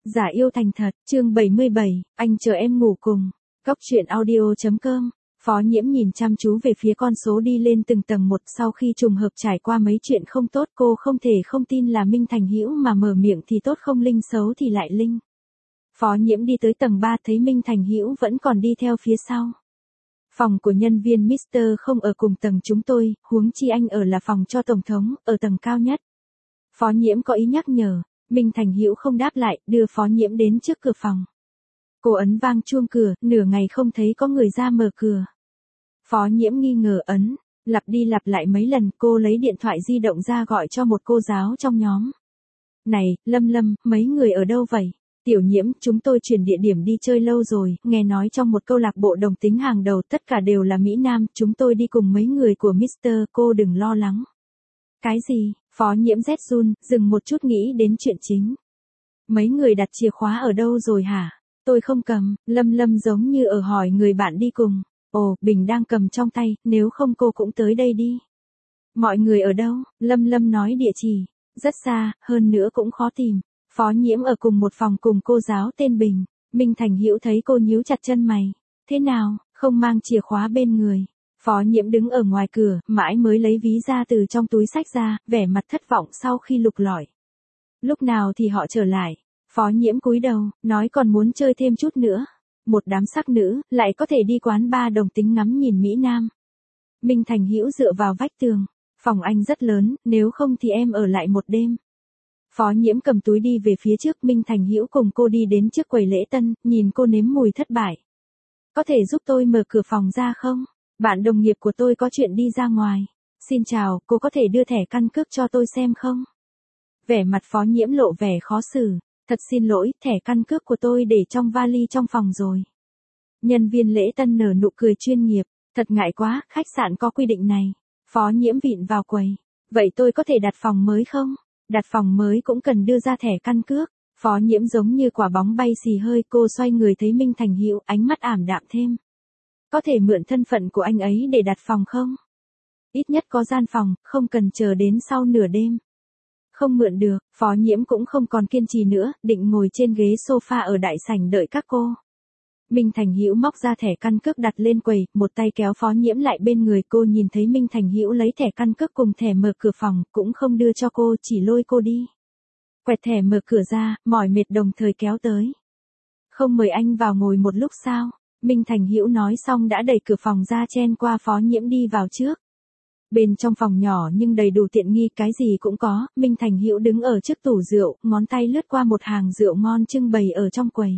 Giả yêu thành thật, chương 77, anh chờ em ngủ cùng. Góc truyện audio.com. Phó Nhiễm nhìn chăm chú về phía con số đi lên từng tầng một, sau khi trùng hợp trải qua mấy chuyện không tốt, cô không thể không tin là Minh Thành Hữu mà mở miệng thì tốt không linh, xấu thì lại linh. Phó Nhiễm đi tới tầng 3 thấy Minh Thành Hữu vẫn còn đi theo phía sau. Phòng của nhân viên Mr. không ở cùng tầng chúng tôi, huống chi anh ở là phòng cho tổng thống, ở tầng cao nhất. Phó Nhiễm có ý nhắc nhở. Minh Thành Hữu không đáp lại, đưa Phó Nhiễm đến trước cửa phòng. Cô ấn vang chuông cửa, nửa ngày không thấy có người ra mở cửa. Phó Nhiễm nghi ngờ ấn, lặp đi lặp lại mấy lần, cô lấy điện thoại di động ra gọi cho một cô giáo trong nhóm. Này, Lâm, mấy người ở đâu vậy? Tiểu Nhiễm, chúng tôi chuyển địa điểm đi chơi lâu rồi, nghe nói trong một câu lạc bộ đồng tính hàng đầu tất cả đều là Mỹ Nam, chúng tôi đi cùng mấy người của Mr. Cô đừng lo lắng. Cái gì? Phó Nhiễm rét run, dừng một chút nghĩ đến chuyện chính. Mấy người đặt chìa khóa ở đâu rồi hả? Tôi không cầm, Lâm giống như ở hỏi người bạn đi cùng. Ồ, Bình đang cầm trong tay, nếu không cô cũng tới đây đi. Mọi người ở đâu? Lâm nói địa chỉ. Rất xa, hơn nữa cũng khó tìm. Phó Nhiễm ở cùng một phòng cùng cô giáo tên Bình. Minh Thành Hữu thấy cô nhíu chặt chân mày. Thế nào, không mang chìa khóa bên người? Phó Nhiễm đứng ở ngoài cửa, mãi mới lấy ví ra từ trong túi xách ra, vẻ mặt thất vọng sau khi lục lọi. Lúc nào thì họ trở lại? Phó Nhiễm cúi đầu, nói còn muốn chơi thêm chút nữa. Một đám sắc nữ, lại có thể đi quán bar đồng tính ngắm nhìn Mỹ Nam. Minh Thành Hữu dựa vào vách tường. Phòng anh rất lớn, nếu không thì em ở lại một đêm. Phó Nhiễm cầm túi đi về phía trước, Minh Thành Hữu cùng cô đi đến trước quầy lễ tân, nhìn cô nếm mùi thất bại. Có thể giúp tôi mở cửa phòng ra không? Bạn đồng nghiệp của tôi có chuyện đi ra ngoài. Xin chào, cô có thể đưa thẻ căn cước cho tôi xem không? Vẻ mặt Phó Nhiễm lộ vẻ khó xử. Thật xin lỗi, thẻ căn cước của tôi để trong vali trong phòng rồi. Nhân viên lễ tân nở nụ cười chuyên nghiệp. Thật ngại quá, khách sạn có quy định này. Phó Nhiễm vịn vào quầy. Vậy tôi có thể đặt phòng mới không? Đặt phòng mới cũng cần đưa ra thẻ căn cước. Phó Nhiễm giống như quả bóng bay xì hơi, cô xoay người thấy Minh Thành Hữu, ánh mắt ảm đạm thêm. Có thể mượn thân phận của anh ấy để đặt phòng không? Ít nhất có gian phòng, không cần chờ đến sau nửa đêm. Không mượn được, Phó Nhiễm cũng không còn kiên trì nữa, định ngồi trên ghế sofa ở đại sảnh đợi các cô. Minh Thành Hữu móc ra thẻ căn cước đặt lên quầy, một tay kéo Phó Nhiễm lại bên người, cô nhìn thấy Minh Thành Hữu lấy thẻ căn cước cùng thẻ mở cửa phòng, cũng không đưa cho cô, chỉ lôi cô đi. Quẹt thẻ mở cửa ra, mỏi mệt đồng thời kéo tới. Không mời anh vào ngồi một lúc sao? Minh Thành Hữu nói xong đã đẩy cửa phòng ra chen qua Phó Nhiễm đi vào trước. Bên trong phòng nhỏ nhưng đầy đủ tiện nghi, cái gì cũng có. Minh Thành Hữu đứng ở trước tủ rượu, ngón tay lướt qua một hàng rượu ngon trưng bày ở trong quầy.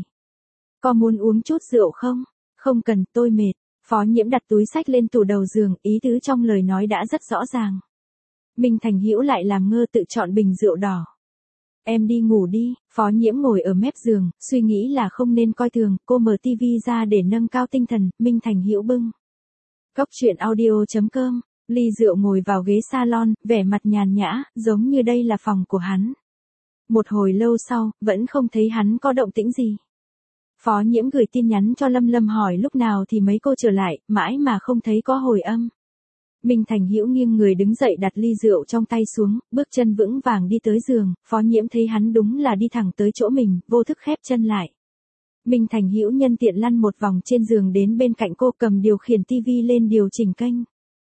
Có muốn uống chút rượu không? Không cần, tôi mệt. Phó Nhiễm đặt túi xách lên tủ đầu giường, ý tứ trong lời nói đã rất rõ ràng. Minh Thành Hữu lại làm ngơ tự chọn bình rượu đỏ. Em đi ngủ đi. Phó Nhiễm ngồi ở mép giường, suy nghĩ là không nên coi thường, cô mở tivi ra để nâng cao tinh thần. Minh Thành Hữu bưng. Góc truyện audio.com. Ly rượu ngồi vào ghế salon, vẻ mặt nhàn nhã, giống như đây là phòng của hắn. Một hồi lâu sau, vẫn không thấy hắn có động tĩnh gì. Phó Nhiễm gửi tin nhắn cho Lâm hỏi lúc nào thì mấy cô trở lại, mãi mà không thấy có hồi âm. Minh Thành Hữu nghiêng người đứng dậy đặt ly rượu trong tay xuống, bước chân vững vàng đi tới giường. Phó Nhiễm thấy hắn đúng là đi thẳng tới chỗ mình, vô thức khép chân lại. Minh Thành Hữu nhân tiện lăn một vòng trên giường đến bên cạnh cô, cầm điều khiển tivi lên điều chỉnh kênh.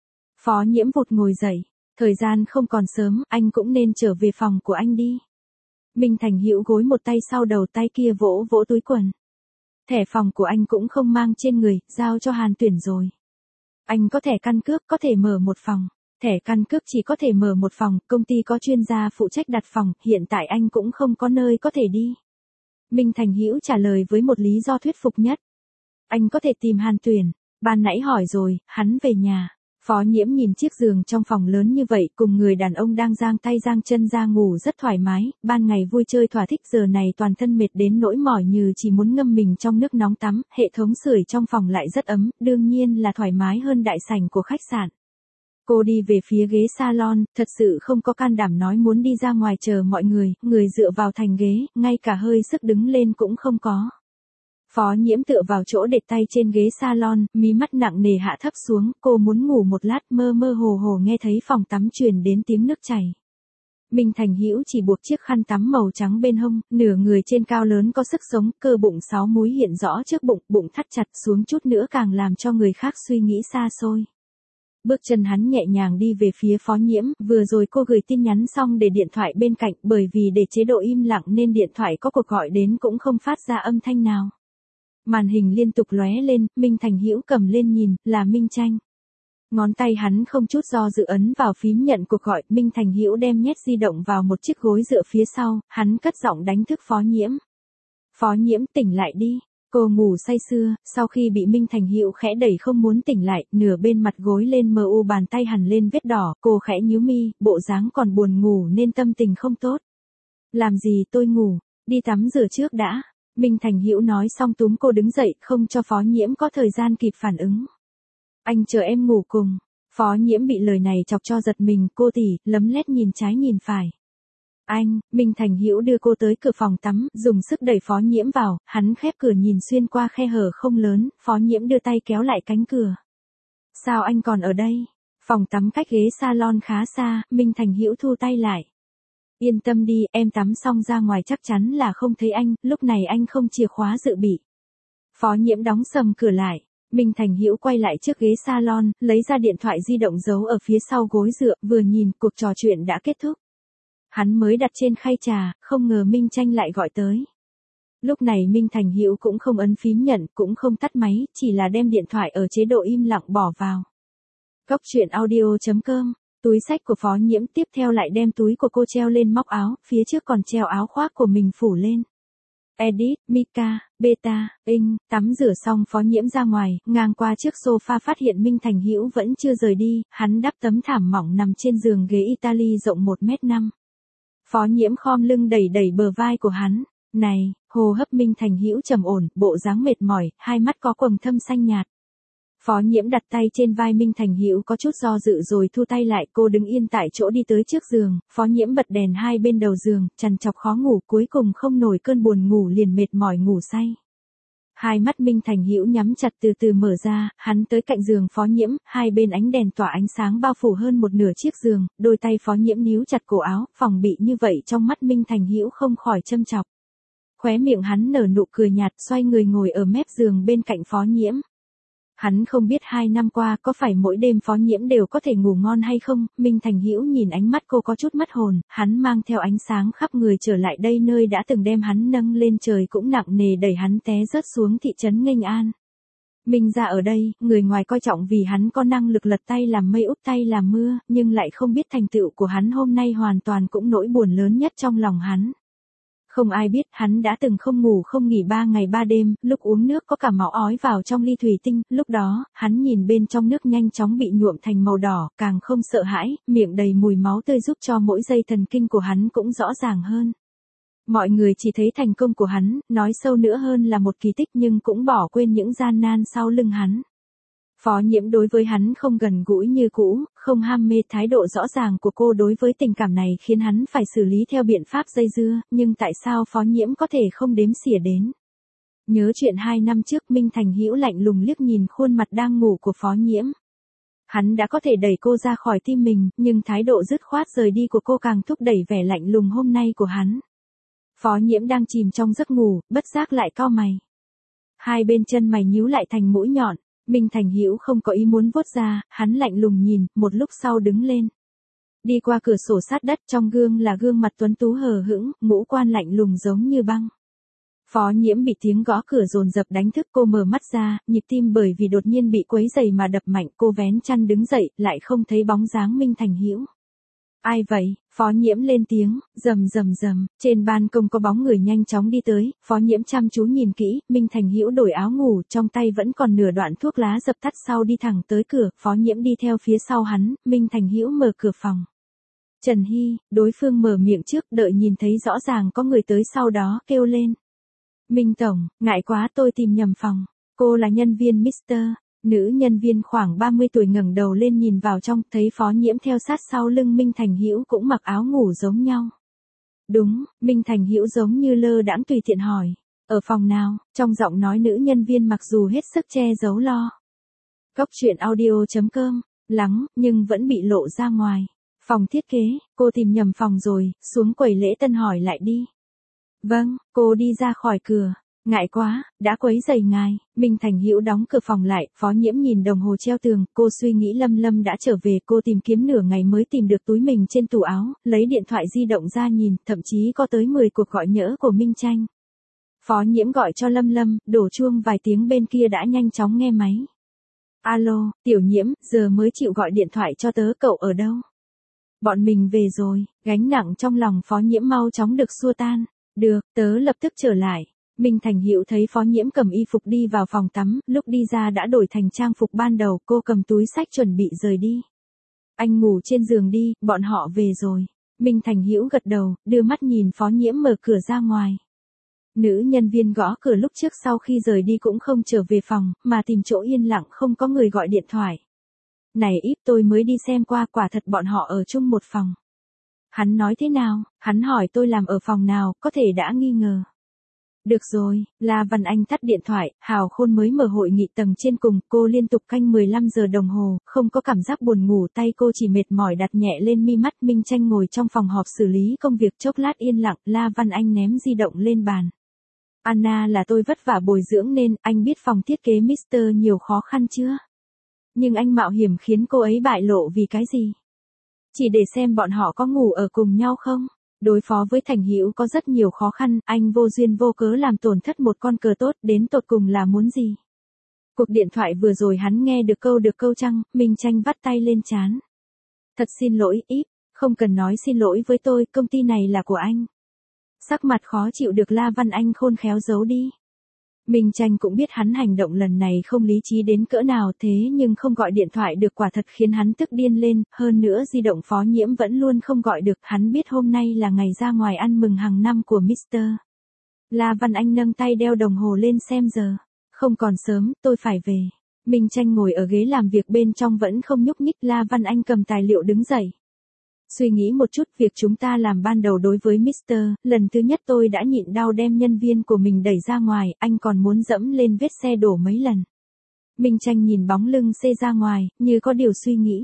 Phó Nhiễm vụt ngồi dậy. Thời gian không còn sớm, anh cũng nên trở về phòng của anh đi. Minh Thành Hữu gối một tay sau đầu, tay kia vỗ vỗ túi quần. Thẻ phòng của anh cũng không mang trên người, giao cho Hàn Tuyển rồi. Anh có thẻ căn cước, có thể mở một phòng. Thẻ căn cước chỉ có thể mở một phòng, công ty có chuyên gia phụ trách đặt phòng, hiện tại anh cũng không có nơi có thể đi. Minh Thành Hữu trả lời với một lý do thuyết phục nhất. Anh có thể tìm Hàn Tuyển. Ban nãy hỏi rồi, hắn về nhà. Phó Nhiễm nhìn chiếc giường trong phòng lớn như vậy, cùng người đàn ông đang giang tay giang chân ra ngủ rất thoải mái, ban ngày vui chơi thỏa thích, giờ này toàn thân mệt đến nỗi mỏi như chỉ muốn ngâm mình trong nước nóng tắm, hệ thống sưởi trong phòng lại rất ấm, đương nhiên là thoải mái hơn đại sảnh của khách sạn. Cô đi về phía ghế salon, thật sự không có can đảm nói muốn đi ra ngoài chờ mọi người, người dựa vào thành ghế, ngay cả hơi sức đứng lên cũng không có. Phó Nhiễm tựa vào chỗ để tay trên ghế salon, mí mắt nặng nề hạ thấp xuống, cô muốn ngủ một lát, mơ mơ hồ hồ nghe thấy phòng tắm truyền đến tiếng nước chảy. Minh Thành Hữu chỉ buộc chiếc khăn tắm màu trắng bên hông, nửa người trên cao lớn có sức sống, cơ bụng 6 múi hiện rõ trước bụng, bụng thắt chặt xuống chút nữa càng làm cho người khác suy nghĩ xa xôi. Bước chân hắn nhẹ nhàng đi về phía Phó Nhiễm, vừa rồi cô gửi tin nhắn xong để điện thoại bên cạnh, bởi vì để chế độ im lặng nên điện thoại có cuộc gọi đến cũng không phát ra âm thanh nào. Màn hình liên tục lóe lên, Minh Thành Hữu cầm lên nhìn, là Minh Tranh. Ngón tay hắn không chút do dự ấn vào phím nhận cuộc gọi, Minh Thành Hữu đem nhét di động vào một chiếc gối dựa phía sau, hắn cất giọng đánh thức Phó Nhiễm. Phó Nhiễm tỉnh lại đi. Cô ngủ say sưa, sau khi bị Minh Thành Hữu khẽ đẩy không muốn tỉnh lại, nửa bên mặt gối lên mờ u bàn tay hằn lên vết đỏ, cô khẽ nhíu mi, bộ dáng còn buồn ngủ nên tâm tình không tốt. Làm gì tôi ngủ, đi tắm rửa trước đã. Minh Thành Hữu nói xong túm cô đứng dậy, không cho Phó Nhiễm có thời gian kịp phản ứng. Anh chờ em ngủ cùng. Phó Nhiễm bị lời này chọc cho giật mình, cô tỷ, lấm lét nhìn trái nhìn phải. Anh, Minh Thành Hữu đưa cô tới cửa phòng tắm, dùng sức đẩy Phó Nhiễm vào, hắn khép cửa nhìn xuyên qua khe hở không lớn, Phó Nhiễm đưa tay kéo lại cánh cửa. Sao anh còn ở đây? Phòng tắm cách ghế salon khá xa, Minh Thành Hữu thu tay lại. Yên tâm đi, em tắm xong ra ngoài chắc chắn là không thấy anh, lúc này anh không chìa khóa dự bị. Phó Nhiễm đóng sầm cửa lại. Minh Thành Hữu quay lại trước ghế salon, lấy ra điện thoại di động giấu ở phía sau gối dựa, vừa nhìn, cuộc trò chuyện đã kết thúc. Hắn mới đặt trên khay trà, không ngờ Minh Tranh lại gọi tới. Lúc này Minh Thành Hữu cũng không ấn phím nhận, cũng không tắt máy, chỉ là đem điện thoại ở chế độ im lặng bỏ vào. Góc truyện audio.com, túi xách của Phó Nhiễm tiếp theo lại đem túi của cô treo lên móc áo, phía trước còn treo áo khoác của mình phủ lên. Edit, Mika, Beta, tắm rửa xong Phó Nhiễm ra ngoài, ngang qua trước sofa phát hiện Minh Thành Hữu vẫn chưa rời đi, hắn đắp tấm thảm mỏng nằm trên giường ghế Italy rộng 1m5. Phó Nhiễm khom lưng đẩy đẩy bờ vai của hắn. Này, hô hấp Minh Thành Hữu trầm ổn, bộ dáng mệt mỏi, hai mắt có quầng thâm xanh nhạt. Phó Nhiễm đặt tay trên vai Minh Thành Hữu có chút do dự rồi thu tay lại, cô đứng yên tại chỗ đi tới trước giường, Phó Nhiễm bật đèn hai bên đầu giường, trằn trọc khó ngủ, cuối cùng không nổi cơn buồn ngủ liền mệt mỏi ngủ say. Hai mắt Minh Thành Hữu nhắm chặt từ từ mở ra, hắn tới cạnh giường Phó Nhiễm, hai bên ánh đèn tỏa ánh sáng bao phủ hơn một nửa chiếc giường, đôi tay Phó Nhiễm níu chặt cổ áo, phòng bị như vậy trong mắt Minh Thành Hữu không khỏi châm chọc. Khóe miệng hắn nở nụ cười nhạt, xoay người ngồi ở mép giường bên cạnh Phó Nhiễm. Hắn không biết 2 năm qua có phải mỗi đêm Phó Nhiễm đều có thể ngủ ngon hay không, Minh Thành Hữu nhìn ánh mắt cô có chút mất hồn, hắn mang theo ánh sáng khắp người trở lại đây nơi đã từng đem hắn nâng lên trời cũng nặng nề đẩy hắn té rớt xuống thị trấn Nghênh An. Minh ra ở đây, người ngoài coi trọng vì hắn có năng lực lật tay làm mây úp tay làm mưa, nhưng lại không biết thành tựu của hắn hôm nay hoàn toàn cũng nỗi buồn lớn nhất trong lòng hắn. Không ai biết hắn đã từng không ngủ không nghỉ 3 ngày 3 đêm, lúc uống nước có cả máu ói vào trong ly thủy tinh, lúc đó, hắn nhìn bên trong nước nhanh chóng bị nhuộm thành màu đỏ, càng không sợ hãi, miệng đầy mùi máu tươi giúp cho mỗi dây thần kinh của hắn cũng rõ ràng hơn. Mọi người chỉ thấy thành công của hắn, nói sâu nữa hơn là một kỳ tích nhưng cũng bỏ quên những gian nan sau lưng hắn. Phó Nhiễm đối với hắn không gần gũi như cũ, không ham mê, thái độ rõ ràng của cô đối với tình cảm này khiến hắn phải xử lý theo biện pháp dây dưa, nhưng tại sao Phó Nhiễm có thể không đếm xỉa đến. Nhớ chuyện 2 năm trước Minh Thành Hữu lạnh lùng liếc nhìn khuôn mặt đang ngủ của Phó Nhiễm. Hắn đã có thể đẩy cô ra khỏi tim mình, nhưng thái độ dứt khoát rời đi của cô càng thúc đẩy vẻ lạnh lùng hôm nay của hắn. Phó Nhiễm đang chìm trong giấc ngủ, bất giác lại cau mày. Hai bên chân mày nhíu lại thành mũi nhọn. Minh Thành Hữu không có ý muốn vuốt ra, hắn lạnh lùng nhìn, một lúc sau đứng lên. Đi qua cửa sổ sát đất, trong gương là gương mặt tuấn tú hờ hững, ngũ quan lạnh lùng giống như băng. Phó Nhiễm bị tiếng gõ cửa dồn dập đánh thức, cô mở mắt ra, nhịp tim bởi vì đột nhiên bị quấy dày mà đập mạnh, cô vén chăn đứng dậy, lại không thấy bóng dáng Minh Thành Hữu. Ai vậy? Phó Nhiễm lên tiếng, rầm rầm rầm, trên ban công có bóng người nhanh chóng đi tới, Phó Nhiễm chăm chú nhìn kỹ, Minh Thành Hữu đổi áo ngủ, trong tay vẫn còn nửa đoạn thuốc lá dập tắt sau đi thẳng tới cửa, Phó Nhiễm đi theo phía sau hắn, Minh Thành Hữu mở cửa phòng. Trần Hy, đối phương mở miệng trước, đợi nhìn thấy rõ ràng có người tới sau đó, kêu lên. Minh Tổng, ngại quá tôi tìm nhầm phòng, cô là nhân viên Mr. Nữ nhân viên khoảng 30 tuổi ngẩng đầu lên nhìn vào trong, thấy Phó Nhiễm theo sát sau lưng Minh Thành Hữu cũng mặc áo ngủ giống nhau. Đúng, Minh Thành Hữu giống như lơ đãng tùy tiện hỏi. Ở phòng nào? Trong giọng nói nữ nhân viên mặc dù hết sức che giấu lo. Góc truyện audio.com, lắng, nhưng vẫn bị lộ ra ngoài. Phòng thiết kế, cô tìm nhầm phòng rồi, xuống quầy lễ tân hỏi lại đi. Vâng, cô đi ra khỏi cửa. Ngại quá, đã quấy rầy ngài. Minh Thành Hữu đóng cửa phòng lại, Phó Nhiễm nhìn đồng hồ treo tường, cô suy nghĩ Lâm Lâm đã trở về, cô tìm kiếm nửa ngày mới tìm được túi mình trên tủ áo, lấy điện thoại di động ra nhìn, thậm chí có tới 10 cuộc gọi nhỡ của Minh Tranh. Phó Nhiễm gọi cho Lâm Lâm, đổ chuông vài tiếng bên kia đã nhanh chóng nghe máy. Alo, Tiểu Nhiễm, giờ mới chịu gọi điện thoại cho tớ, cậu ở đâu? Bọn mình về rồi, gánh nặng trong lòng Phó Nhiễm mau chóng được xua tan. Được, tớ lập tức trở lại. Minh Thành Hữu thấy Phó Nhiễm cầm y phục đi vào phòng tắm, lúc đi ra đã đổi thành trang phục ban đầu, cô cầm túi xách chuẩn bị rời đi. Anh ngủ trên giường đi, bọn họ về rồi. Minh Thành Hữu gật đầu, đưa mắt nhìn Phó Nhiễm mở cửa ra ngoài. Nữ nhân viên gõ cửa lúc trước sau khi rời đi cũng không trở về phòng, mà tìm chỗ yên lặng không có người gọi điện thoại. Này ít, tôi mới đi xem qua, quả thật bọn họ ở chung một phòng. Hắn nói thế nào? Hắn hỏi tôi làm ở phòng nào, có thể đã nghi ngờ. Được rồi, La Văn Anh tắt điện thoại, Hào Khôn mới mở hội nghị tầng trên cùng, cô liên tục canh 15 giờ đồng hồ, không có cảm giác buồn ngủ, tay cô chỉ mệt mỏi đặt nhẹ lên mi mắt. Minh Tranh ngồi trong phòng họp xử lý công việc, chốc lát yên lặng, La Văn Anh ném di động lên bàn. Anna, là tôi vất vả bồi dưỡng nên, anh biết phòng thiết kế Mr. nhiều khó khăn chưa? Nhưng anh mạo hiểm khiến cô ấy bại lộ vì cái gì? Chỉ để xem bọn họ có ngủ ở cùng nhau không? Đối phó với Thành Hữu có rất nhiều khó khăn, anh vô duyên vô cớ làm tổn thất một con cờ tốt, đến tột cùng là muốn gì? Cuộc điện thoại vừa rồi hắn nghe được câu chăng, Minh Tranh vắt tay lên trán. Thật xin lỗi, ít, không cần nói xin lỗi với tôi, công ty này là của anh. Sắc mặt khó chịu được La Văn Anh khôn khéo giấu đi. Minh Tranh cũng biết hắn hành động lần này không lý trí đến cỡ nào, thế nhưng không gọi điện thoại được quả thật khiến hắn tức điên lên, hơn nữa di động Phó Nhiễm vẫn luôn không gọi được, hắn biết hôm nay là ngày ra ngoài ăn mừng hàng năm của Mr. La Văn Anh nâng tay đeo đồng hồ lên xem giờ. Không còn sớm, tôi phải về. Minh Tranh ngồi ở ghế làm việc bên trong vẫn không nhúc nhích, La Văn Anh cầm tài liệu đứng dậy. Suy nghĩ một chút, việc chúng ta làm ban đầu đối với Mr. Lần thứ nhất tôi đã nhịn đau đem nhân viên của mình đẩy ra ngoài, anh còn muốn dẫm lên vết xe đổ mấy lần. Minh Tranh nhìn bóng lưng xe ra ngoài, như có điều suy nghĩ.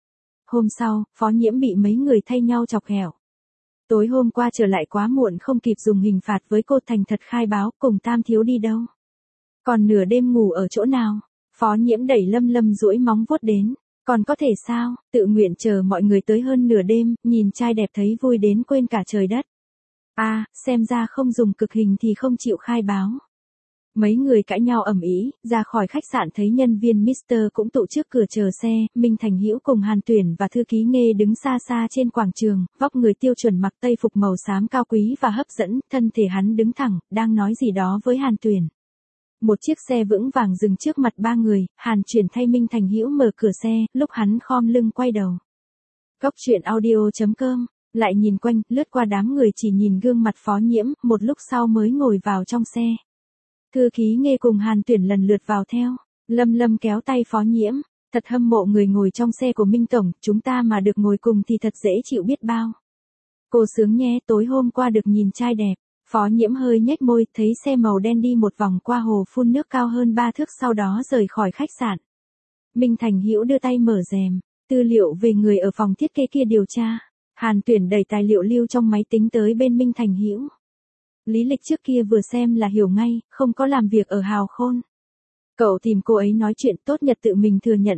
Hôm sau, Phó Nhiễm bị mấy người thay nhau chọc ghẹo. Tối hôm qua trở lại quá muộn không kịp dùng hình phạt với cô, thành thật khai báo, cùng Tam Thiếu đi đâu. Còn nửa đêm ngủ ở chỗ nào? Phó Nhiễm đẩy Lâm Lâm duỗi móng vuốt đến. Còn có thể sao, tự nguyện chờ mọi người tới hơn nửa đêm, nhìn trai đẹp thấy vui đến quên cả trời đất. Xem ra không dùng cực hình thì không chịu khai báo. Mấy người cãi nhau ầm ĩ, ra khỏi khách sạn thấy nhân viên Mr. cũng tụ trước cửa chờ xe, Minh Thành Hữu cùng Hàn Tuyển và thư ký Nghê đứng xa xa trên quảng trường, vóc người tiêu chuẩn mặc tây phục màu xám cao quý và hấp dẫn, thân thể hắn đứng thẳng, đang nói gì đó với Hàn Tuyển. Một chiếc xe vững vàng dừng trước mặt ba người, Hàn Chuyển thay Minh Thành Hữu mở cửa xe, lúc hắn khom lưng quay đầu. Cóc truyện audio.com, lại nhìn quanh, lướt qua đám người chỉ nhìn gương mặt Phó Nhiễm, một lúc sau mới ngồi vào trong xe. Thư ký Nghê cùng Hàn Tuyển lần lượt vào theo, Lâm Lâm kéo tay Phó Nhiễm, thật hâm mộ người ngồi trong xe của Minh Tổng, chúng ta mà được ngồi cùng thì thật dễ chịu biết bao. Cô sướng nhé, tối hôm qua được nhìn trai đẹp. Phó Nhiễm hơi nhếch môi, thấy xe màu đen đi một vòng qua hồ phun nước cao hơn 3 thước sau đó rời khỏi khách sạn. Minh Thành Hữu đưa tay mở rèm, tư liệu về người ở phòng thiết kế kia điều tra. Hàn Tuyển đẩy tài liệu lưu trong máy tính tới bên Minh Thành Hữu. Lý lịch trước kia vừa xem là hiểu ngay, không có làm việc ở Hào Khôn. Cậu tìm cô ấy nói chuyện, tốt nhất tự mình thừa nhận,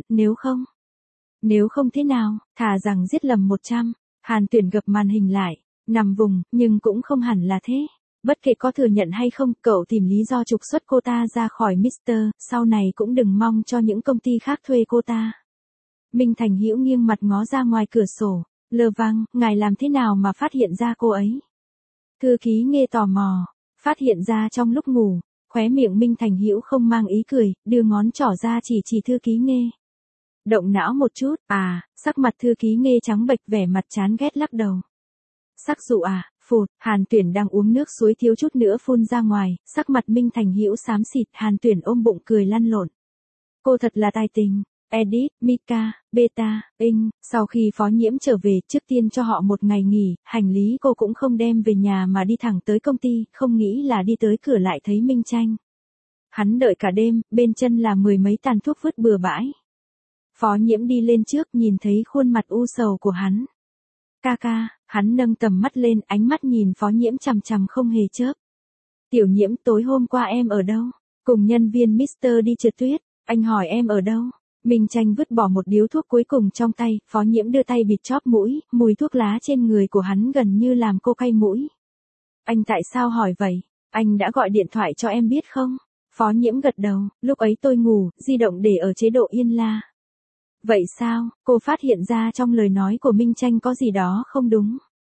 nếu không thế nào, thà rằng giết lầm 100. Hàn Tuyển gập màn hình lại. Nằm vùng, nhưng cũng không hẳn là thế. Bất kể có thừa nhận hay không, cậu tìm lý do trục xuất cô ta ra khỏi Mr. Sau này cũng đừng mong cho những công ty khác thuê cô ta. Minh Thành Hữu nghiêng mặt ngó ra ngoài cửa sổ. Lơ vang, ngài làm thế nào mà phát hiện ra cô ấy? Thư ký Nghê tò mò. Phát hiện ra trong lúc ngủ. Khóe miệng Minh Thành Hữu không mang ý cười, đưa ngón trỏ ra chỉ thư ký Nghê. Động não một chút, sắc mặt thư ký Nghê trắng bệch, vẻ mặt chán ghét lắc đầu. Sắc dụ phụt, Hàn Tuyển đang uống nước suối thiếu chút nữa phun ra ngoài, sắc mặt Minh Thành Hữu xám xịt, Hàn Tuyển ôm bụng cười lăn lộn. Cô thật là tài tình. Edit, Mika, Beta, Ing, sau khi Phó Nhiễm trở về, trước tiên cho họ một ngày nghỉ, hành lý cô cũng không đem về nhà mà đi thẳng tới công ty, không nghĩ là đi tới cửa lại thấy Minh Tranh. Hắn đợi cả đêm, bên chân là 10 mấy tàn thuốc vứt bừa bãi. Phó Nhiễm đi lên trước nhìn thấy khuôn mặt u sầu của hắn. Ca ca, hắn nâng tầm mắt lên, ánh mắt nhìn Phó Nhiễm chằm chằm không hề chớp. Tiểu Nhiễm, tối hôm qua em ở đâu? Cùng nhân viên Mr. đi trượt tuyết, anh hỏi em ở đâu? Minh Tranh vứt bỏ một điếu thuốc cuối cùng trong tay, Phó Nhiễm đưa tay bịt chóp mũi, mùi thuốc lá trên người của hắn gần như làm cô cay mũi. Anh tại sao hỏi vậy? Anh đã gọi điện thoại cho em biết không? Phó Nhiễm gật đầu, lúc ấy tôi ngủ, di động để ở chế độ yên la. Vậy sao, cô phát hiện ra trong lời nói của Minh Tranh có gì đó không đúng?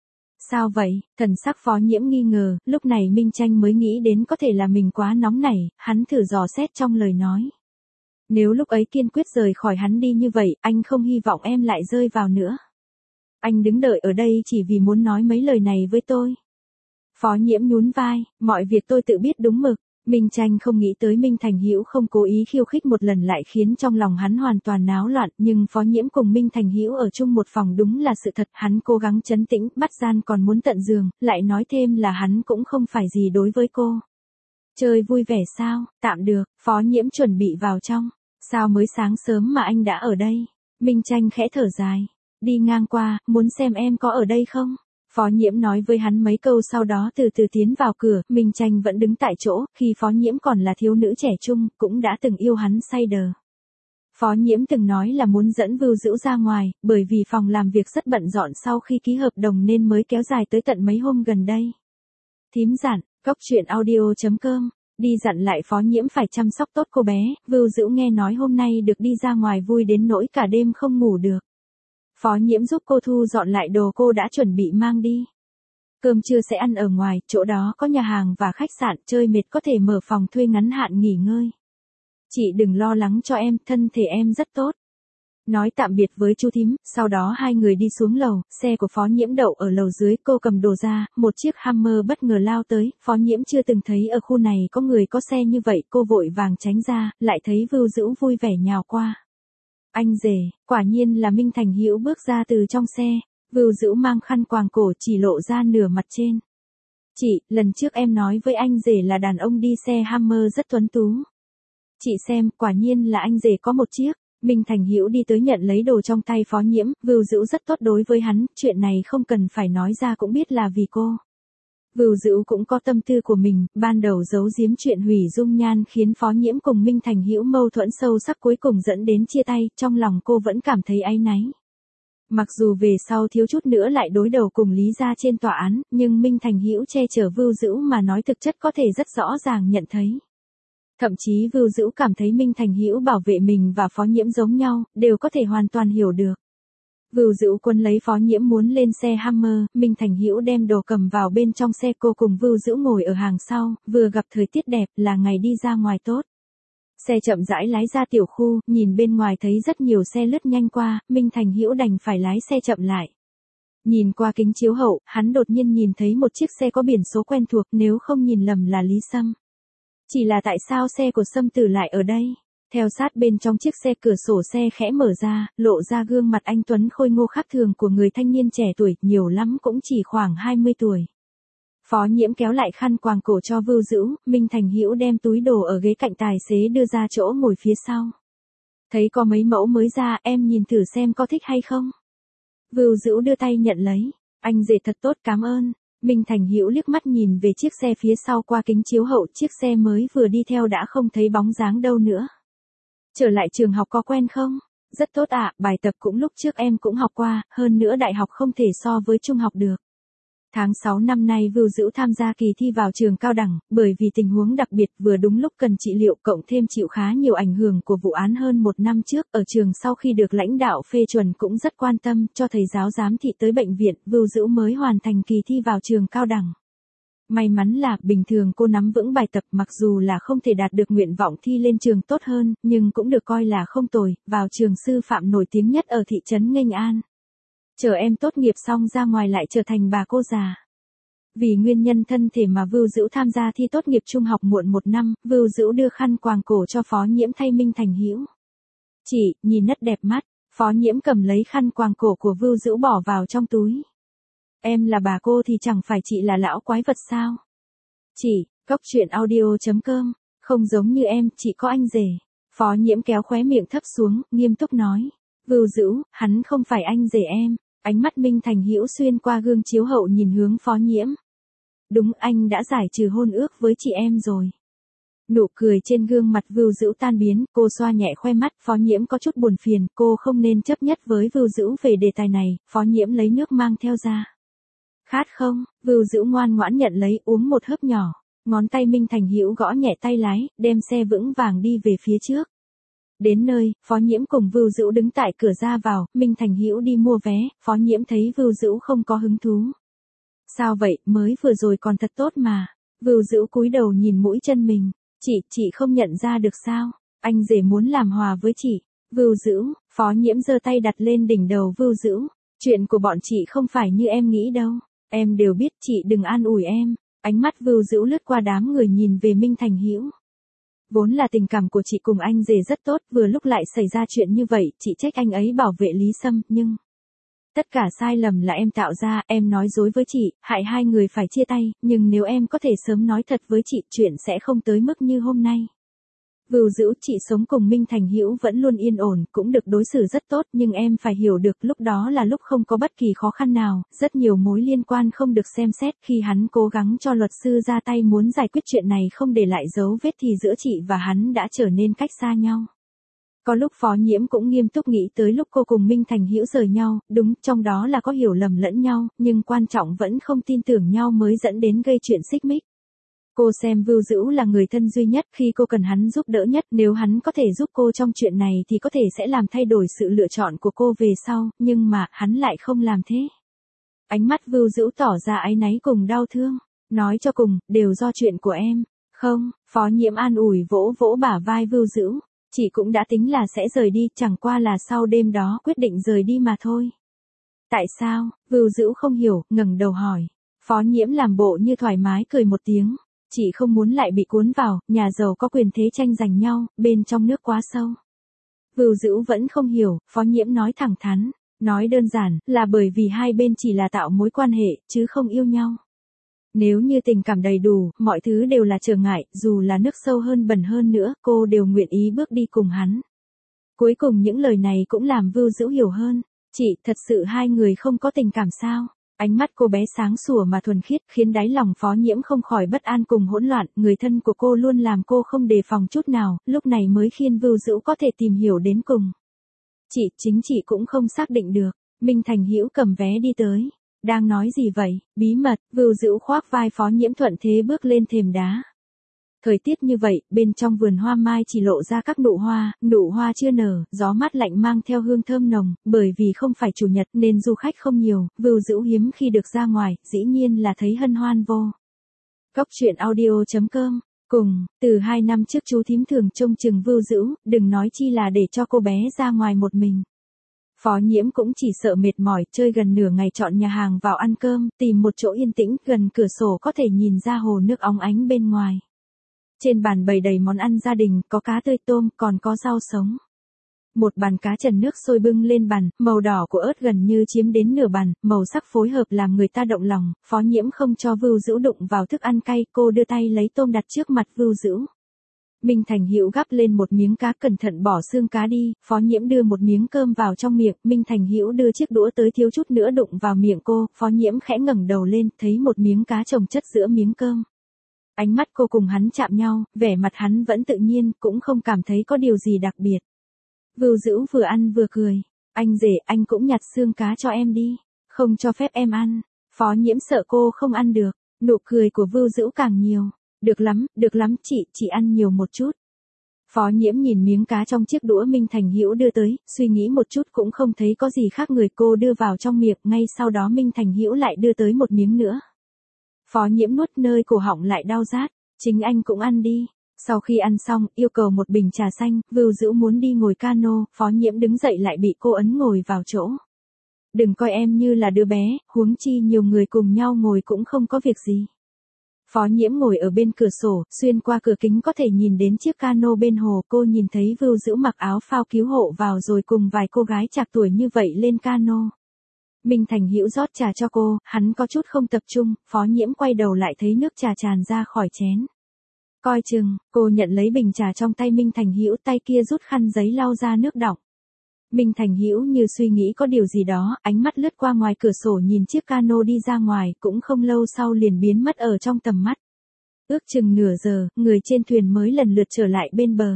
Sao vậy? Thần sắc Phó Nhiễm nghi ngờ, lúc này Minh Tranh mới nghĩ đến có thể là mình quá nóng nảy, hắn thử dò xét trong lời nói. Nếu lúc ấy kiên quyết rời khỏi hắn đi như vậy, anh không hy vọng em lại rơi vào nữa. Anh đứng đợi ở đây chỉ vì muốn nói mấy lời này với tôi. Phó Nhiễm nhún vai, mọi việc tôi tự biết đúng mực. Minh Tranh không nghĩ tới Minh Thành Hữu không cố ý khiêu khích một lần lại khiến trong lòng hắn hoàn toàn náo loạn, nhưng Phó Nhiễm cùng Minh Thành Hữu ở chung một phòng đúng là sự thật, hắn cố gắng trấn tĩnh, bắt gian còn muốn tận giường, lại nói thêm là hắn cũng không phải gì đối với cô. Chơi vui vẻ sao? Tạm được, Phó Nhiễm chuẩn bị vào trong. Sao mới sáng sớm mà anh đã ở đây? Minh Tranh khẽ thở dài. Đi ngang qua, muốn xem em có ở đây không? Phó Nhiễm nói với hắn mấy câu sau đó từ từ tiến vào cửa, Minh Tranh vẫn đứng tại chỗ, khi Phó Nhiễm còn là thiếu nữ trẻ trung, cũng đã từng yêu hắn say đờ. Phó Nhiễm từng nói là muốn dẫn Vưu Dữu ra ngoài, bởi vì phòng làm việc rất bận rộn sau khi ký hợp đồng nên mới kéo dài tới tận mấy hôm gần đây. Thím dặn, coctruyện.audio.com, đi dặn lại Phó Nhiễm phải chăm sóc tốt cô bé, Vưu Dữu nghe nói hôm nay được đi ra ngoài vui đến nỗi cả đêm không ngủ được. Phó Nhiễm giúp cô thu dọn lại đồ cô đã chuẩn bị mang đi. Cơm trưa sẽ ăn ở ngoài, chỗ đó có nhà hàng và khách sạn, chơi mệt có thể mở phòng thuê ngắn hạn nghỉ ngơi. Chị đừng lo lắng cho em, thân thể em rất tốt. Nói tạm biệt với chú thím, sau đó hai người đi xuống lầu, xe của Phó Nhiễm đậu ở lầu dưới, cô cầm đồ ra, một chiếc Hummer bất ngờ lao tới, Phó Nhiễm chưa từng thấy ở khu này có người có xe như vậy, cô vội vàng tránh ra, lại thấy Vưu Dữu vui vẻ nhào qua. Anh rể, quả nhiên là Minh Thành Hữu bước ra từ trong xe, Vưu Dữu mang khăn quàng cổ chỉ lộ ra nửa mặt trên. Chị, lần trước em nói với anh rể là đàn ông đi xe Hummer rất tuấn tú. Chị xem, quả nhiên là anh rể có một chiếc. Minh Thành Hữu đi tới nhận lấy đồ trong tay Phó Nhiễm, Vưu Dữu rất tốt đối với hắn, chuyện này không cần phải nói ra cũng biết là vì cô. Vưu Dữu cũng có tâm tư của mình, ban đầu giấu giếm chuyện hủy dung nhan khiến Phó Nhiễm cùng Minh Thành Hữu mâu thuẫn sâu sắc cuối cùng dẫn đến chia tay, trong lòng cô vẫn cảm thấy áy náy. Mặc dù về sau thiếu chút nữa lại đối đầu cùng Lý gia trên tòa án, nhưng Minh Thành Hữu che chở Vưu Dữu mà nói thực chất có thể rất rõ ràng nhận thấy. Thậm chí Vưu Dữu cảm thấy Minh Thành Hữu bảo vệ mình và Phó Nhiễm giống nhau, đều có thể hoàn toàn hiểu được. Vưu Dữu quân lấy Phó Nhiễm muốn lên xe Hummer, Minh Thành Hữu đem đồ cầm vào bên trong xe, cô cùng Vưu Dữu ngồi ở hàng sau, vừa gặp thời tiết đẹp, là ngày đi ra ngoài tốt. Xe chậm rãi lái ra tiểu khu, nhìn bên ngoài thấy rất nhiều xe lướt nhanh qua, Minh Thành Hữu đành phải lái xe chậm lại. Nhìn qua kính chiếu hậu, hắn đột nhiên nhìn thấy một chiếc xe có biển số quen thuộc, nếu không nhìn lầm là Lý Sâm. Chỉ là tại sao xe của Sâm Tử lại ở đây? Theo sát bên trong chiếc xe, cửa sổ xe khẽ mở ra, lộ ra gương mặt anh tuấn khôi ngô khác thường của người thanh niên trẻ tuổi, nhiều lắm cũng chỉ khoảng 20 tuổi. Phó Nhiễm kéo lại khăn quàng cổ cho Vưu Dữu, Minh Thành Hữu đem túi đồ ở ghế cạnh tài xế đưa ra chỗ ngồi phía sau. Thấy có mấy mẫu mới ra, em nhìn thử xem có thích hay không? Vưu Dữu đưa tay nhận lấy. Anh rể thật tốt, cảm ơn. Minh Thành Hữu liếc mắt nhìn về chiếc xe phía sau qua kính chiếu hậu, chiếc xe mới vừa đi theo đã không thấy bóng dáng đâu nữa. Trở lại trường học có quen không? Rất tốt ạ, bài tập cũng lúc trước em cũng học qua, hơn nữa đại học không thể so với trung học được. Tháng 6 năm nay Vưu Dữu tham gia kỳ thi vào trường cao đẳng, bởi vì tình huống đặc biệt vừa đúng lúc cần trị liệu cộng thêm chịu khá nhiều ảnh hưởng của vụ án hơn một năm trước, ở trường sau khi được lãnh đạo phê chuẩn cũng rất quan tâm, cho thầy giáo giám thị tới bệnh viện, Vưu Dữu mới hoàn thành kỳ thi vào trường cao đẳng. May mắn là, bình thường cô nắm vững bài tập mặc dù là không thể đạt được nguyện vọng thi lên trường tốt hơn, nhưng cũng được coi là không tồi, vào trường sư phạm nổi tiếng nhất ở thị trấn Nghênh An. Chờ em tốt nghiệp xong ra ngoài lại trở thành bà cô già. Vì nguyên nhân thân thể mà Vưu Dữu tham gia thi tốt nghiệp trung học muộn một năm, Vưu Dữu đưa khăn quàng cổ cho Phó Nhiễm thay Minh Thành Hữu. Chị, nhìn rất đẹp mắt, Phó Nhiễm cầm lấy khăn quàng cổ của Vưu Dữu bỏ vào trong túi. Em là bà cô thì chẳng phải chị là lão quái vật sao? Chị, coctruyện.audio.com, không giống như em, chị có anh rể. Phó Nhiễm kéo khóe miệng thấp xuống, nghiêm túc nói. Vưu Dữu, hắn không phải anh rể em. Ánh mắt Minh Thành Hữu xuyên qua gương chiếu hậu nhìn hướng Phó Nhiễm. Đúng, anh đã giải trừ hôn ước với chị em rồi. Nụ cười trên gương mặt Vưu Dữu tan biến, cô xoa nhẹ khoe mắt, Phó Nhiễm có chút buồn phiền, cô không nên chấp nhất với Vưu Dữu về đề tài này, Phó Nhiễm lấy nước mang theo ra. Khát không? Vưu Dữu ngoan ngoãn nhận lấy, uống một hớp nhỏ. Ngón tay Minh Thành Hữu gõ nhẹ tay lái, đem xe vững vàng đi về phía trước. Đến nơi, Phó Nhiễm cùng Vưu Dữu đứng tại cửa ra vào, Minh Thành Hữu đi mua vé, Phó Nhiễm thấy Vưu Dữu không có hứng thú. Sao vậy, mới vừa rồi còn thật tốt mà. Vưu Dữu cúi đầu nhìn mũi chân mình. Chị không nhận ra được sao? Anh rể muốn làm hòa với chị. Vưu Dữu, Phó Nhiễm giơ tay đặt lên đỉnh đầu Vưu Dữu. Chuyện của bọn chị không phải như em nghĩ đâu. Em đều biết, chị đừng an ủi em. Ánh mắt Vưu Dữu lướt qua đám người nhìn về Minh Thành Hữu. Vốn là tình cảm của chị cùng anh rể rất tốt, vừa lúc lại xảy ra chuyện như vậy, chị trách anh ấy bảo vệ Lý Sâm, nhưng... Tất cả sai lầm là em tạo ra, em nói dối với chị, hại hai người phải chia tay, nhưng nếu em có thể sớm nói thật với chị, chuyện sẽ không tới mức như hôm nay. Vưu Dữu, chị sống cùng Minh Thành Hữu vẫn luôn yên ổn, cũng được đối xử rất tốt, nhưng em phải hiểu được lúc đó là lúc không có bất kỳ khó khăn nào, rất nhiều mối liên quan không được xem xét, khi hắn cố gắng cho luật sư ra tay muốn giải quyết chuyện này không để lại dấu vết thì giữa chị và hắn đã trở nên cách xa nhau. Có lúc Phó Nhiễm cũng nghiêm túc nghĩ tới lúc cô cùng Minh Thành Hữu rời nhau, đúng, trong đó là có hiểu lầm lẫn nhau, nhưng quan trọng vẫn không tin tưởng nhau mới dẫn đến gây chuyện xích mích. Cô xem Vưu Dữu là người thân duy nhất khi cô cần hắn giúp đỡ nhất, nếu hắn có thể giúp cô trong chuyện này thì có thể sẽ làm thay đổi sự lựa chọn của cô về sau, nhưng mà, hắn lại không làm thế. Ánh mắt Vưu Dữu tỏ ra áy náy cùng đau thương, nói cho cùng, đều do chuyện của em. Không, Phó Nhiễm an ủi vỗ vỗ bả vai Vưu Dữu. Chị cũng đã tính là sẽ rời đi, chẳng qua là sau đêm đó quyết định rời đi mà thôi. Tại sao? Vưu Dữu không hiểu, ngẩng đầu hỏi. Phó Nhiễm làm bộ như thoải mái cười một tiếng. Chị không muốn lại bị cuốn vào, nhà giàu có quyền thế tranh giành nhau, bên trong nước quá sâu. Vưu Dữu vẫn không hiểu, Phó Nhiễm nói thẳng thắn. Nói đơn giản, là bởi vì hai bên chỉ là tạo mối quan hệ, chứ không yêu nhau. Nếu như tình cảm đầy đủ, mọi thứ đều là trở ngại, dù là nước sâu hơn bẩn hơn nữa, cô đều nguyện ý bước đi cùng hắn. Cuối cùng những lời này cũng làm Vưu Dữu hiểu hơn. Chị, thật sự hai người không có tình cảm sao? Ánh mắt cô bé sáng sủa mà thuần khiết, khiến đáy lòng Phó Nhiễm không khỏi bất an cùng hỗn loạn, người thân của cô luôn làm cô không đề phòng chút nào, lúc này mới khiến Vưu Dữu có thể tìm hiểu đến cùng. Chính chị cũng không xác định được. Minh Thành Hữu cầm vé đi tới. Đang nói gì vậy? Bí mật. Vưu Dữu khoác vai Phó Nhiễm thuận thế bước lên thềm đá. Thời tiết như vậy, bên trong vườn hoa mai chỉ lộ ra các nụ hoa chưa nở, gió mát lạnh mang theo hương thơm nồng, bởi vì không phải chủ nhật nên du khách không nhiều, Vưu Dữu hiếm khi được ra ngoài, dĩ nhiên là thấy hân hoan vô. Cốc truyện audio.com. Cùng, từ 2 năm trước chú thím thường trông chừng Vưu Dữu, đừng nói chi là để cho cô bé ra ngoài một mình. Phó Nhiễm cũng chỉ sợ mệt mỏi, chơi gần nửa ngày chọn nhà hàng vào ăn cơm, tìm một chỗ yên tĩnh, gần cửa sổ có thể nhìn ra hồ nước óng ánh bên ngoài. Trên bàn bày đầy món ăn gia đình, có cá tươi tôm, còn có rau sống. Một bàn cá trần nước sôi bưng lên bàn, màu đỏ của ớt gần như chiếm đến nửa bàn, màu sắc phối hợp làm người ta động lòng. Phó Nhiễm không cho Vưu Dữu đụng vào thức ăn cay, cô đưa tay lấy tôm đặt trước mặt Vưu Dữu. Minh Thành Hữu gắp lên một miếng cá, cẩn thận bỏ xương cá đi, Phó Nhiễm đưa một miếng cơm vào trong miệng, Minh Thành Hữu đưa chiếc đũa tới thiếu chút nữa đụng vào miệng cô, Phó Nhiễm khẽ ngẩng đầu lên, thấy một miếng cá chồng chất giữa miếng cơm. Ánh mắt cô cùng hắn chạm nhau, vẻ mặt hắn vẫn tự nhiên, cũng không cảm thấy có điều gì đặc biệt. Vưu Dữu vừa ăn vừa cười, anh rể, anh cũng nhặt xương cá cho em đi, không cho phép em ăn. Phó Nhiễm sợ cô không ăn được, nụ cười của Vưu Dữu càng nhiều. Được lắm, chị ăn nhiều một chút. Phó Nhiễm nhìn miếng cá trong chiếc đũa Minh Thành Hữu đưa tới, suy nghĩ một chút cũng không thấy có gì khác người, cô đưa vào trong miệng, ngay sau đó Minh Thành Hữu lại đưa tới một miếng nữa. Phó Nhiễm nuốt, nơi cổ họng lại đau rát, chính anh cũng ăn đi. Sau khi ăn xong, yêu cầu một bình trà xanh, Vưu Dữu muốn đi ngồi cano, Phó Nhiễm đứng dậy lại bị cô ấn ngồi vào chỗ. Đừng coi em như là đứa bé, huống chi nhiều người cùng nhau ngồi cũng không có việc gì. Phó Nhiễm ngồi ở bên cửa sổ, xuyên qua cửa kính có thể nhìn đến chiếc cano bên hồ, cô nhìn thấy Vưu Dữu mặc áo phao cứu hộ vào rồi cùng vài cô gái trạc tuổi như vậy lên cano. Minh Thành Hữu rót trà cho cô, hắn có chút không tập trung, Phó Nhiễm quay đầu lại thấy nước trà tràn ra khỏi chén. Coi chừng, cô nhận lấy bình trà trong tay Minh Thành Hữu, tay kia rút khăn giấy lau ra nước đọng. Minh Thành Hữu như suy nghĩ có điều gì đó, ánh mắt lướt qua ngoài cửa sổ nhìn chiếc cano đi ra ngoài, cũng không lâu sau liền biến mất ở trong tầm mắt. Ước chừng nửa giờ, người trên thuyền mới lần lượt trở lại bên bờ.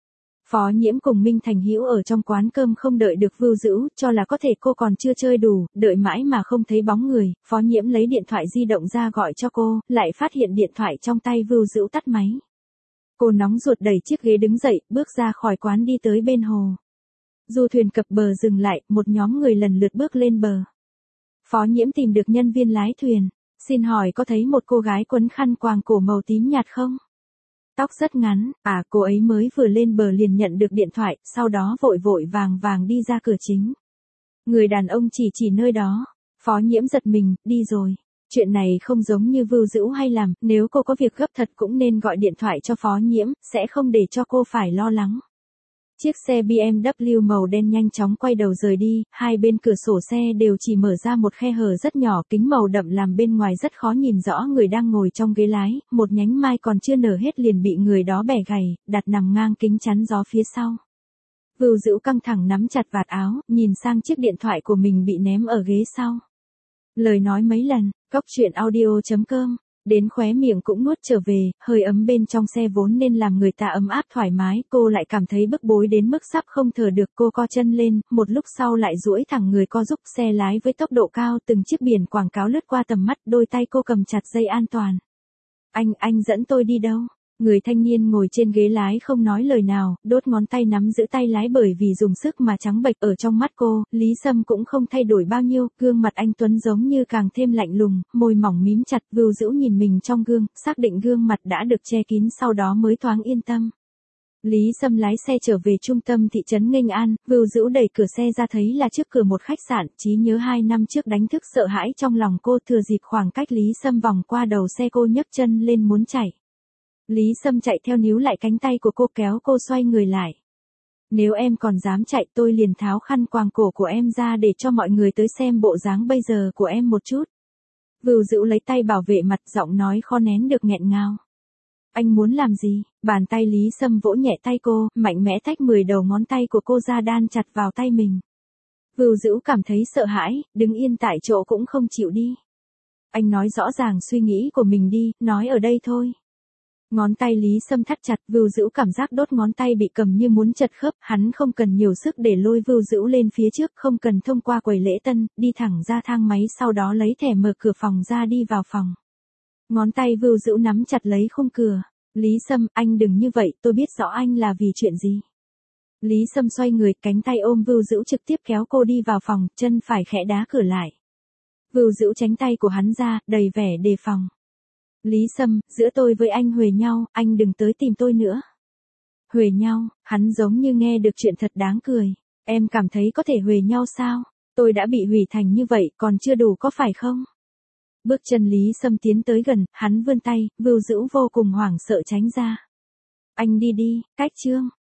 Phó Nhiễm cùng Minh Thành Hữu ở trong quán cơm không đợi được Vưu Dữu, cho là có thể cô còn chưa chơi đủ, đợi mãi mà không thấy bóng người, Phó Nhiễm lấy điện thoại di động ra gọi cho cô, lại phát hiện điện thoại trong tay Vưu Dữu tắt máy. Cô nóng ruột đẩy chiếc ghế đứng dậy, bước ra khỏi quán đi tới bên hồ. Du thuyền cập bờ dừng lại, một nhóm người lần lượt bước lên bờ. Phó Nhiễm tìm được nhân viên lái thuyền. Xin hỏi có thấy một cô gái quấn khăn quàng cổ màu tím nhạt không? Tóc rất ngắn, cô ấy mới vừa lên bờ liền nhận được điện thoại, sau đó vội vội vàng vàng đi ra cửa chính. Người đàn ông chỉ nơi đó. Phó Nhiễm giật mình, đi rồi. Chuyện này không giống như Vưu Dữu hay làm, nếu cô có việc gấp thật cũng nên gọi điện thoại cho Phó Nhiễm, sẽ không để cho cô phải lo lắng. Chiếc xe BMW màu đen nhanh chóng quay đầu rời đi, hai bên cửa sổ xe đều chỉ mở ra một khe hở rất nhỏ, kính màu đậm làm bên ngoài rất khó nhìn rõ người đang ngồi trong ghế lái, một nhánh mai còn chưa nở hết liền bị người đó bẻ gãy, đặt nằm ngang kính chắn gió phía sau. Vưu Dữu căng thẳng nắm chặt vạt áo, nhìn sang chiếc điện thoại của mình bị ném ở ghế sau. Lời nói mấy lần, coctruyện.audio.com. Đến khóe miệng cũng nuốt trở về, hơi ấm bên trong xe vốn nên làm người ta ấm áp thoải mái, cô lại cảm thấy bức bối đến mức sắp không thở được. Cô co chân lên, một lúc sau lại duỗi thẳng người co giúp xe lái với tốc độ cao, từng chiếc biển quảng cáo lướt qua tầm mắt, đôi tay cô cầm chặt dây an toàn. Anh dẫn tôi đi đâu? Người thanh niên ngồi trên ghế lái không nói lời nào, đốt ngón tay nắm giữ tay lái bởi vì dùng sức mà trắng bệch. Ở trong mắt cô, Lý Sâm cũng không thay đổi bao nhiêu, gương mặt anh tuấn giống như càng thêm lạnh lùng, môi mỏng mím chặt. Vưu Dữu nhìn mình trong gương, xác định gương mặt đã được che kín sau đó mới thoáng yên tâm. Lý Sâm lái xe trở về trung tâm thị trấn Nghênh An, Vưu Dữu đẩy cửa xe ra thấy là trước cửa một khách sạn, trí nhớ 2 năm trước đánh thức sợ hãi trong lòng cô. Thừa dịp khoảng cách Lý Sâm vòng qua đầu xe, cô nhấc chân lên muốn chạy. Lý Sâm chạy theo níu lại cánh tay của cô, kéo cô xoay người lại. Nếu em còn dám chạy tôi liền tháo khăn quàng cổ của em ra để cho mọi người tới xem bộ dáng bây giờ của em một chút. Vưu Dữu lấy tay bảo vệ mặt, giọng nói khó nén được nghẹn ngào. Anh muốn làm gì? Bàn tay Lý Sâm vỗ nhẹ tay cô, mạnh mẽ tách 10 đầu ngón tay của cô ra đan chặt vào tay mình. Vưu Dữu cảm thấy sợ hãi, đứng yên tại chỗ cũng không chịu đi. Anh nói rõ ràng suy nghĩ của mình đi, nói ở đây thôi. Ngón tay Lý Sâm thắt chặt, Vưu Dữu cảm giác đốt ngón tay bị cầm như muốn chật khớp, hắn không cần nhiều sức để lôi Vưu Dữu lên phía trước, không cần thông qua quầy lễ tân, đi thẳng ra thang máy, sau đó lấy thẻ mở cửa phòng ra đi vào phòng. Ngón tay Vưu Dữu nắm chặt lấy khung cửa. Lý Sâm, anh đừng như vậy, tôi biết rõ anh là vì chuyện gì. Lý Sâm xoay người, cánh tay ôm Vưu Dữu trực tiếp kéo cô đi vào phòng, chân phải khẽ đá cửa lại. Vưu Dữu tránh tay của hắn ra, đầy vẻ đề phòng. Lý Sâm, giữa tôi với anh huề nhau, anh đừng tới tìm tôi nữa. Huề nhau, hắn giống như nghe được chuyện thật đáng cười. Em cảm thấy có thể huề nhau sao? Tôi đã bị hủy thành như vậy, còn chưa đủ có phải không? Bước chân Lý Sâm tiến tới gần, hắn vươn tay, Vưu Dữu vô cùng hoảng sợ tránh ra. Anh đi đi, cách chương.